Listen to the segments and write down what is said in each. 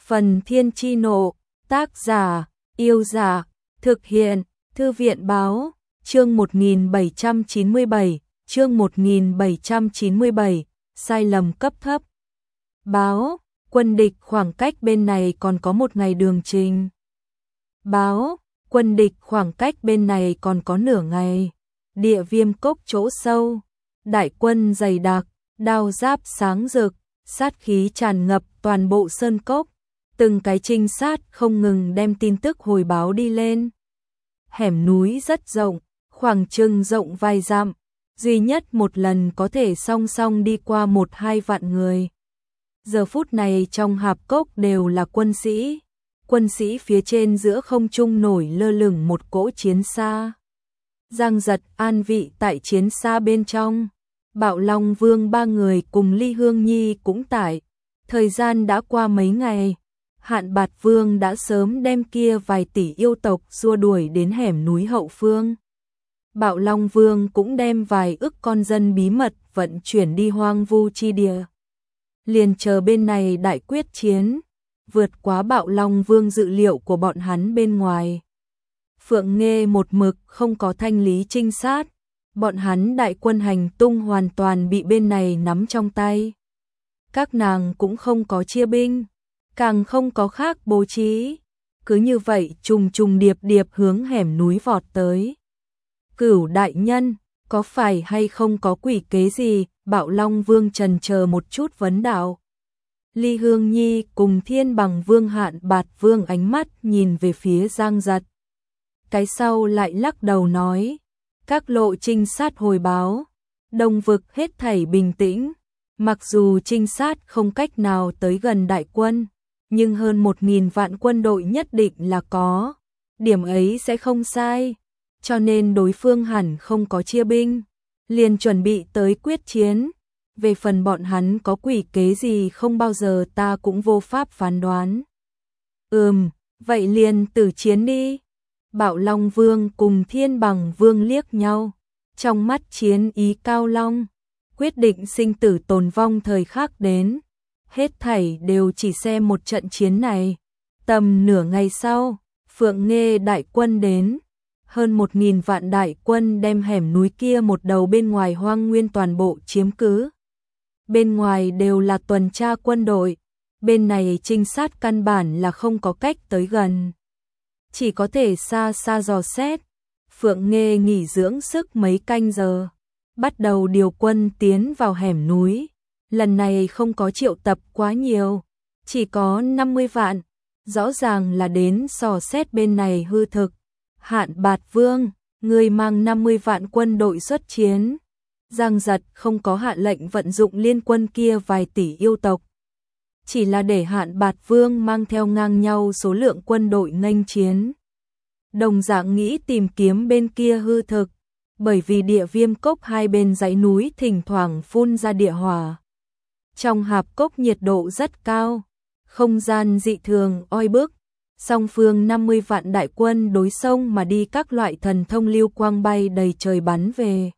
Phần Thiên Chi Nộ, tác giả, Yêu Giả, thực hiện, Thư viện Báo, chương 1797, chương 1797, sai lầm cấp thấp. Báo, quân địch khoảng cách bên này còn có 1 ngày đường trình. Báo, quân địch khoảng cách bên này còn có nửa ngày. Địa Viêm Cốc chỗ sâu, đại quân dày đặc, đao giáp sáng rực, sát khí tràn ngập toàn bộ sơn cốc. Từng cái trinh sát không ngừng đem tin tức hồi báo đi lên. Hẻm núi rất rộng, khoảng chừng rộng vài dặm, duy nhất một lần có thể song song đi qua 1-2 vạn người. Giờ phút này trong hạp cốc đều là quân sĩ. Quân sĩ phía trên giữa không trung nổi lơ lửng một cỗ chiến xa. Giang Giật an vị tại chiến xa bên trong. Bạo Long Vương 3 người cùng Ly Hương Nhi cũng tại. Thời gian đã qua mấy ngày. Hạn Bạt Vương đã sớm đem kia vài tỷ yêu tộc xua đuổi đến hẻm núi hậu phương. Bạo Long Vương cũng đem vài ức con dân bí mật vận chuyển đi hoang vu chi địa. Liền chờ bên này đại quyết chiến, vượt quá Bạo Long Vương dự liệu của bọn hắn bên ngoài. Phượng Nghê một mực không có thanh lý trinh sát, bọn hắn đại quân hành tung hoàn toàn bị bên này nắm trong tay. Các nàng cũng không có chia binh, càng không có khác bố trí, cứ như vậy trùng trùng điệp điệp hướng hẻm núi vọt tới. Cửu đại nhân, có phải hay không có quỷ kế gì? Bạo Long Vương trần chờ một chút vấn đạo. Ly Hương Nhi cùng Thiên Bằng Vương Hạn Bạt Vương ánh mắt nhìn về phía Giang Giật. Cái sau lại lắc đầu nói, các lộ trinh sát hồi báo, Đông vực hết thảy bình tĩnh, mặc dù trinh sát không cách nào tới gần đại quân, nhưng hơn 1000 vạn quân đội nhất định là có, điểm ấy sẽ không sai, cho nên đối phương hẳn không có chia binh, liền chuẩn bị tới quyết chiến. Về phần bọn hắn có quỷ kế gì không bao giờ ta cũng vô pháp phán đoán. Vậy liền tử chiến đi. Bạo Long Vương cùng Thiên Bằng Vương liếc nhau, trong mắt chiến ý cao long, quyết định sinh tử tồn vong thời khắc đến. Hết thảy đều chỉ xem một trận chiến này. Tầm nửa ngày sau, Phượng Nghê đại quân đến. Hơn 1000 vạn đại quân đem hẻm núi kia một đầu bên ngoài hoang nguyên toàn bộ chiếm cứ. Bên ngoài đều là tuần tra quân đội, bên này trinh sát căn bản là không có cách tới gần. Chỉ có thể xa xa dò xét. Phượng Nghê nghỉ dưỡng sức mấy canh giờ, bắt đầu điều quân tiến vào hẻm núi. Lần này không có triệu tập quá nhiều, chỉ có 50 vạn, rõ ràng là đến dò xét bên này hư thực. Hạn Bạt Vương, người mang 50 vạn quân đội xuất chiến. Giang Giật không có hạ lệnh vận dụng liên quân kia vài tỷ yêu tộc, chỉ là để Hạn Bạt Vương mang theo ngang nhau số lượng quân đội nghênh chiến. Đồng dạng nghĩ tìm kiếm bên kia hư thực, bởi vì Địa Viêm Cốc hai bên dãy núi thỉnh thoảng phun ra địa hỏa. Trong hạp cốc nhiệt độ rất cao, không gian dị thường oi bức, song phương 50 vạn đại quân đối sông mà đi, các loại thần thông lưu quang bay đầy trời bắn về.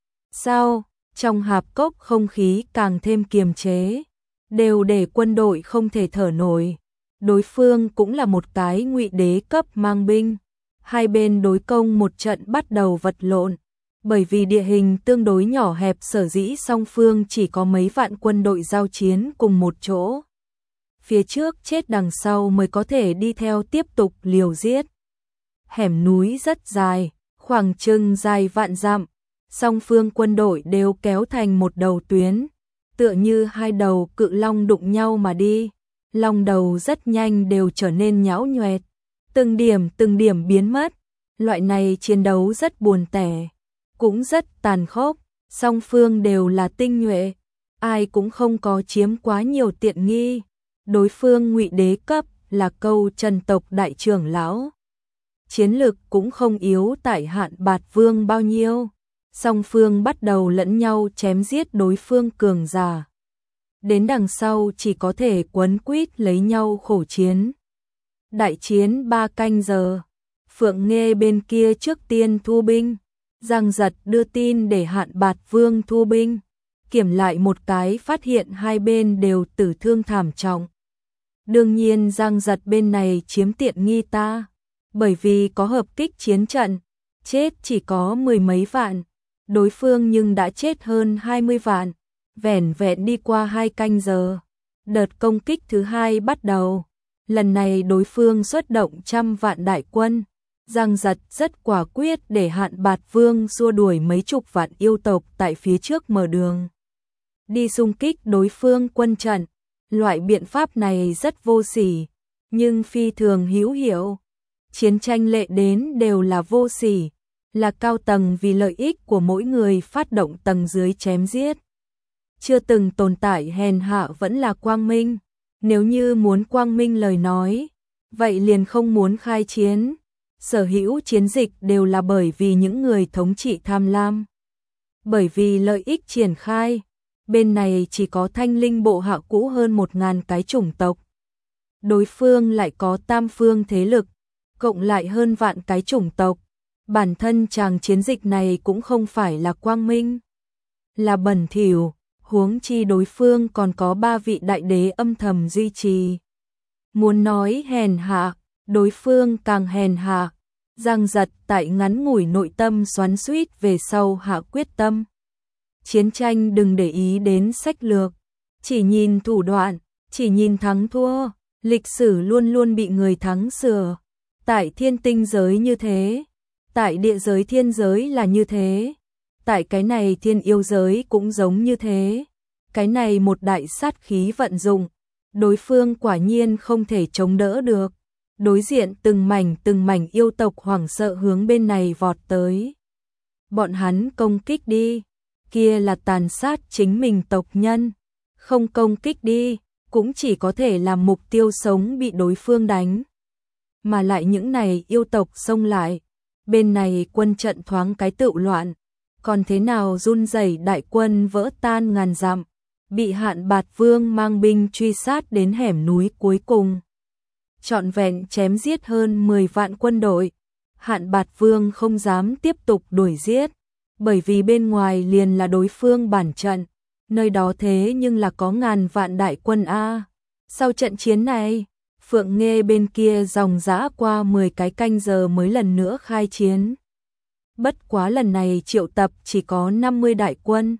Sao, trong hạp cốc không khí càng thêm kiềm chế, đều để quân đội không thể thở nổi. Đối phương cũng là một cái ngụy đế cấp mang binh, hai bên đối công một trận bắt đầu vật lộn. Bởi vì địa hình tương đối nhỏ hẹp sở dĩ song phương chỉ có mấy vạn quân đội giao chiến cùng một chỗ. Phía trước chết đằng sau mới có thể đi theo tiếp tục liều giết. Hẻm núi rất dài, khoảng chừng dài vạn dặm, song phương quân đội đều kéo thành một đầu tuyến, tựa như hai đầu cự long đụng nhau mà đi. Long đầu rất nhanh đều trở nên nhão nhoẹt, từng điểm biến mất. Loại này chiến đấu rất buồn tẻ, cũng rất tàn khốc, song phương đều là tinh nhuệ, ai cũng không có chiếm quá nhiều tiện nghi. Đối phương ngụy đế cấp là Câu Trần tộc đại trưởng lão, chiến lực cũng không yếu tại Hạn Bạt Vương bao nhiêu. Song phương bắt đầu lẫn nhau chém giết đối phương cường giả, đến đằng sau chỉ có thể quấn quýt lấy nhau khổ chiến. Đại chiến 3 canh giờ, Phượng Nghê bên kia trước tiên thu binh, Giang Giật đưa tin để Hạn Bạt Vương thu binh, kiểm lại một cái phát hiện hai bên đều tử thương thảm trọng. Đương nhiên Giang Giật bên này chiếm tiện nghi ta, bởi vì có hợp kích chiến trận, chết chỉ có mười mấy vạn, đối phương nhưng đã chết hơn 20 vạn, vẻn vẹn đi qua 2 canh giờ. Đợt công kích thứ hai bắt đầu, lần này đối phương xuất động 100 vạn đại quân, Giang Giật rất quả quyết để Hạn Bạt Vương xua đuổi mấy chục vạn yêu tộc tại phía trước mở đường. Đi xung kích đối phương quân trận, loại biện pháp này rất vô sỉ, nhưng phi thường hữu hiệu. Chiến tranh lệ đến đều là vô sỉ, là cao tầng vì lợi ích của mỗi người phát động tầng dưới chém giết. Chưa từng tồn tại hèn hạ vẫn là quang minh, nếu như muốn quang minh lời nói, vậy liền không muốn khai chiến. Sở hữu chiến dịch đều là bởi vì những người thống trị tham lam. Bởi vì lợi ích triển khai, bên này chỉ có Thanh Linh bộ hạ cũ hơn 1000 cái chủng tộc. Đối phương lại có tam phương thế lực, cộng lại hơn vạn cái chủng tộc. Bản thân chàng chiến dịch này cũng không phải là quang minh, là bẩn thỉu, huống chi đối phương còn có 3 vị đại đế âm thầm duy trì. Muốn nói hèn hạ, đối phương càng hèn hạ. Giang Giật tại ngắn ngủi nội tâm xoắn xuýt về sau hạ quyết tâm. Chiến tranh đừng để ý đến sách lược, chỉ nhìn thủ đoạn, chỉ nhìn thắng thua, lịch sử luôn luôn bị người thắng sửa. Tại thiên tinh giới như thế, tại địa giới thiên giới là như thế, tại cái này thiên yêu giới cũng giống như thế. Cái này một đại sát khí vận dụng, đối phương quả nhiên không thể chống đỡ được. Đối diện từng mảnh yêu tộc hoảng sợ hướng bên này vọt tới. Bọn hắn công kích đi, kia là tàn sát chính mình tộc nhân. Không công kích đi, cũng chỉ có thể làm mục tiêu sống bị đối phương đánh. Mà lại những này yêu tộc xông lại, bên này quân trận thoáng cái tựu loạn, còn thế nào run rẩy đại quân vỡ tan ngàn dặm, bị Hạn Bạt Vương mang binh truy sát đến hẻm núi cuối cùng. Trọn vẹn chém giết hơn 10 vạn quân đội, Hạn Bạt Vương không dám tiếp tục đuổi giết, bởi vì bên ngoài liền là đối phương bản trận, nơi đó thế nhưng là có ngàn vạn đại quân a. Sau trận chiến này, Phượng Nghê bên kia dòng dã qua 10 cái canh giờ mới lần nữa khai chiến. Bất quá lần này triệu tập chỉ có 50 đại quân.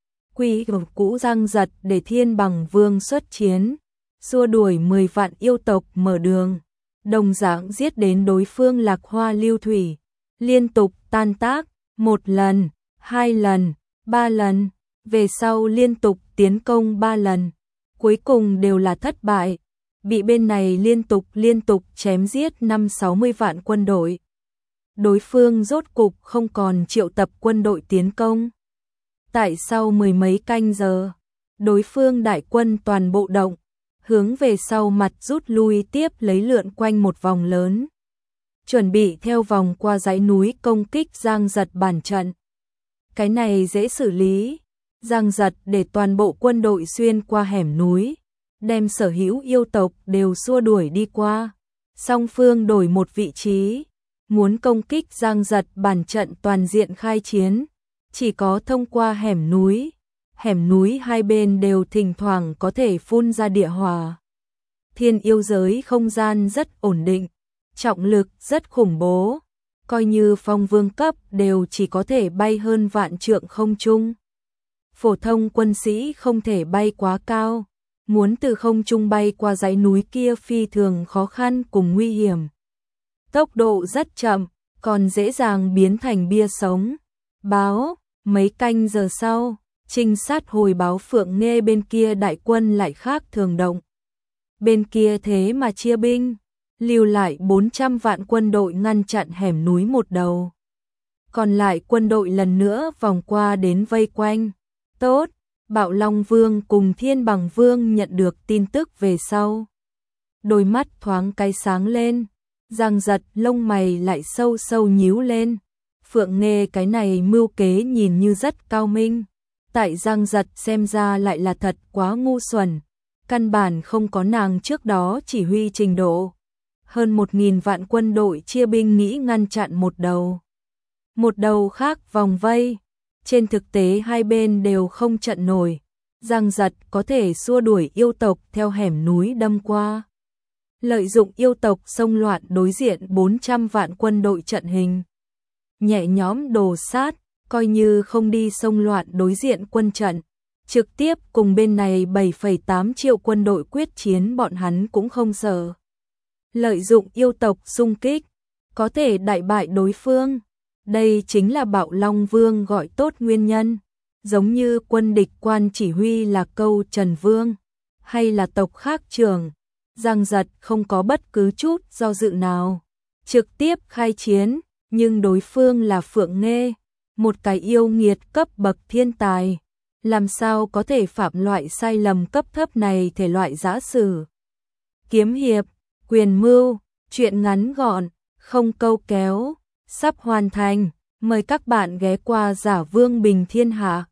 Quy cũ Giang Giật để Thiên Bằng Vương xuất chiến, xua đuổi 10 vạn yêu tộc mở đường, đồng dạng giết đến đối phương Lạc Hoa Lưu Thủy, liên tục tan tác, 1 lần, 2 lần, 3 lần, về sau liên tục tiến công 3 lần, cuối cùng đều là thất bại, bị bên này liên tục chém giết 50-60 vạn quân đội. Đối phương rốt cục không còn triệu tập quân đội tiến công. Tại sau 10 mấy canh giờ, đối phương đại quân toàn bộ động, hướng về sau mặt rút lui tiếp lấy lượn quanh một vòng lớn. Chuẩn bị theo vòng qua dãy núi công kích Giang Giật bản trận. Cái này dễ xử lý. Giang Giật để toàn bộ quân đội xuyên qua hẻm núi, đem sở hữu yêu tộc đều xua đuổi đi qua. Song phương đổi một vị trí, muốn công kích Giang Giật bản trận toàn diện khai chiến, chỉ có thông qua hẻm núi. Hẻm núi hai bên đều thỉnh thoảng có thể phun ra địa hỏa. Thiên yêu giới không gian rất ổn định, trọng lực rất khủng bố, coi như phong vương cấp đều chỉ có thể bay hơn vạn trượng không trung. Phổ thông quân sĩ không thể bay quá cao, muốn từ không trung bay qua dãy núi kia phi thường khó khăn cùng nguy hiểm. Tốc độ rất chậm, còn dễ dàng biến thành bia sống. Báo, mấy canh giờ sau, trinh sát hồi báo Phượng Nghê bên kia đại quân lại khác thường động. Bên kia thế mà chia binh, lưu lại 400 vạn quân đội ngăn chặn hẻm núi một đầu. Còn lại quân đội lần nữa vòng qua đến vây quanh. Tốt, Bạo Long Vương cùng Thiên Bằng Vương nhận được tin tức về sau. Đôi mắt thoáng cái sáng lên, Giang Giật lông mày lại sâu sâu nhíu lên. Phượng Nghê cái này mưu kế nhìn như rất cao minh, tại Giang Giật xem ra lại là thật quá ngu xuẩn, căn bản không có nàng trước đó chỉ huy trình độ. Hơn 1000 vạn quân đội chia binh nghĩ ngăn chặn một đầu. Một đầu khác vòng vây, trên thực tế hai bên đều không trận nổi. Giang Giật có thể xua đuổi yêu tộc theo hẻm núi đâm qua. lợi dụng yêu tộc xông loạn đối diện 400 vạn quân đội trận hình. Nhẹ nhõm đồ sát, coi như không đi xông loạn đối diện quân trận, trực tiếp cùng bên này 7,8 triệu quân đội quyết chiến bọn hắn cũng không sợ. Lợi dụng yêu tộc xung kích, có thể đại bại đối phương. Đây chính là Bạo Long Vương gọi tốt nguyên nhân. Giống như quân địch quan chỉ huy là Câu Trần Vương, hay là tộc khác trưởng, Giang Giật không có bất cứ chút do dự nào. Trực tiếp khai chiến, nhưng đối phương là Phượng Nghê, một cái yêu nghiệt cấp bậc thiên tài. Làm sao có thể phạm loại sai lầm cấp thấp này thể loại giã sử. Kiếm hiệp, quyền mưu, chuyện ngắn gọn, không câu kéo, sắp hoàn thành. Mời các bạn ghé qua Giả Vương Bình Thiên Hạ.